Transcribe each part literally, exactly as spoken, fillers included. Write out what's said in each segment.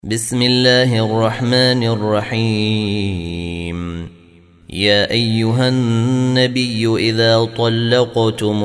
بسم الله الرحمن الرحيم. يا أيها النبي إذا طلقتم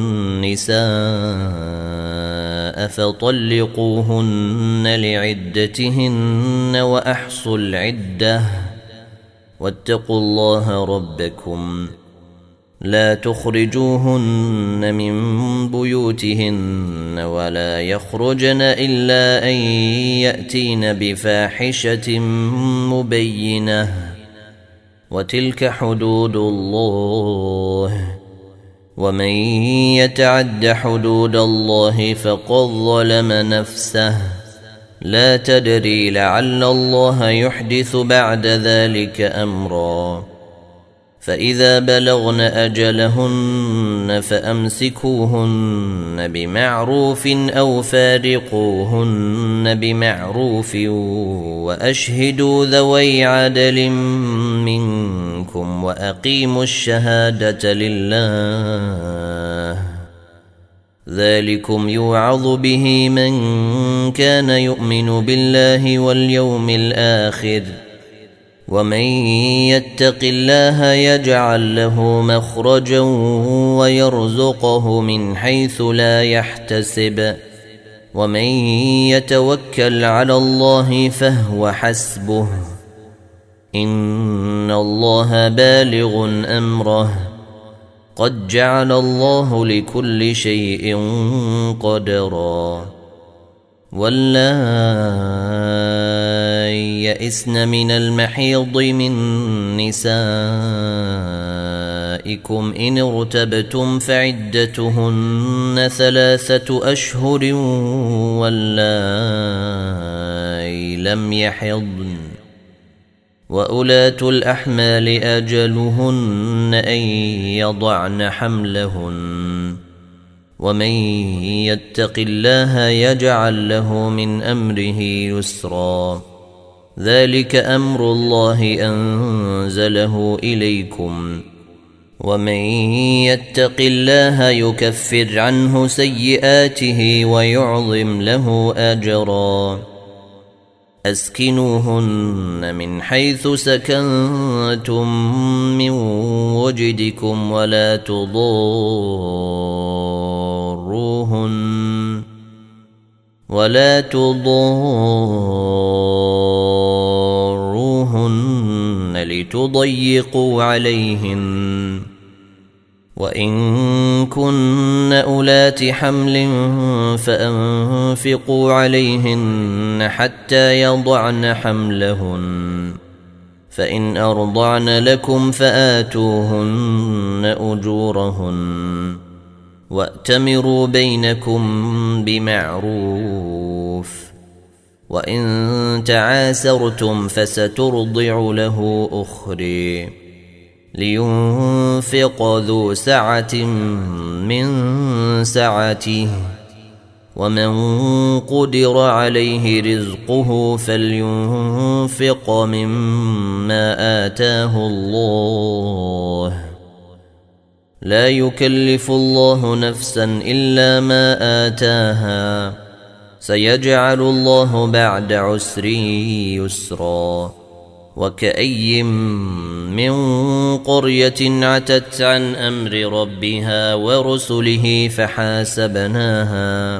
النساء فطلقوهن لعدتهن وأحصوا العدة واتقوا الله ربكم لا تخرجوهن من بيوتهن ولا يخرجن إلا أن يأتين بفاحشة مبينة وتلك حدود الله ومن يتعد حدود الله فقد ظلم نفسه لا تدري لعل الله يحدث بعد ذلك أمرا. فإذا بلغن أجلهن فأمسكوهن بمعروف أو فارقوهن بمعروف وأشهدوا ذوي عدل منكم وأقيموا الشهادة لله ذلكم يوعظ به من كان يؤمن بالله واليوم الآخر ومن يتق الله يجعل له مخرجا ويرزقه من حيث لا يحتسب ومن يتوكل على الله فهو حسبه إن الله بالغ أمره قد جعل الله لكل شيء قدرا. واللائي يئسن من المحيض من نسائكم إن ارتبتم فعدتهن ثلاثة أشهر واللائي لم يحضن وأولاة الأحمال أجلهن أن يضعن حملهن ومن يتق الله يجعل له من أمره يسرا ذلك أمر الله أنزله إليكم ومن يتق الله يكفر عنه سيئاته ويعظم له أجرا. أسكنوهن من حيث سكنتم من وجدكم ولا تضاروهن ولا تضاروهن لتضيقوا عليهن وإن كن أولات حمل فأنفقوا عليهن حتى يضعن حملهن فإن أرضعن لكم فآتوهن أجورهن وأتمروا بينكم بمعروف وإن تعاسرتم فسترضع له أخرى لينفق ذو سعة من سعته ومن قدر عليه رزقه فلينفق مما آتاه الله لا يكلف الله نفسا إلا ما آتاها سيجعل الله بعد عسر يسرا. وكأي من قرية عتت عن أمر ربها ورسله فحاسبناها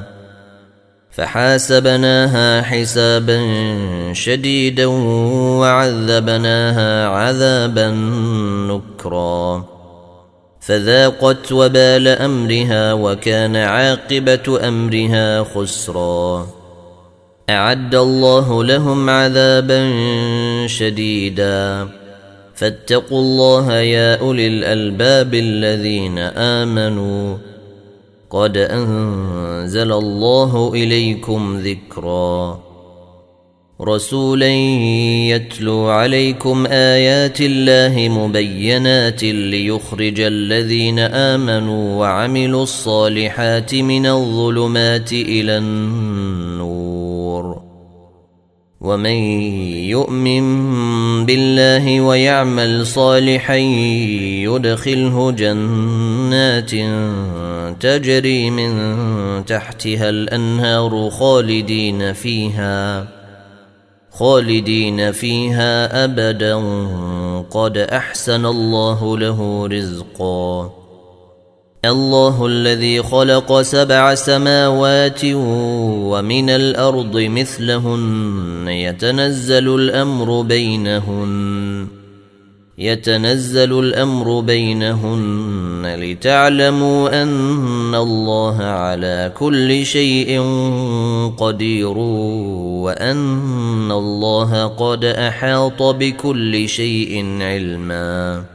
فحاسبناها حسابا شديدا وعذبناها عذابا نكرا فذاقت وبال أمرها وكان عاقبة أمرها خسرا. أعد الله لهم عذابا شديدا فاتقوا الله يا أولي الألباب الذين آمنوا قد أنزل الله إليكم ذكرا رسولا يتلو عليكم آيات الله مبينات ليخرج الذين آمنوا وعملوا الصالحات من الظلمات إلى النور ومن يؤمن بالله ويعمل صالحا يدخله جنات تجري من تحتها الأنهار خالدين فيها خالدين فيها أبدا قد أحسن الله له رزقا. الله الذي خلق سبع سماوات ومن الأرض مثلهن يتنزل الأمر بينهن يتنزل الأمر بينهن لتعلموا أن الله على كل شيء قدير وأن الله قد أحاط بكل شيء علما.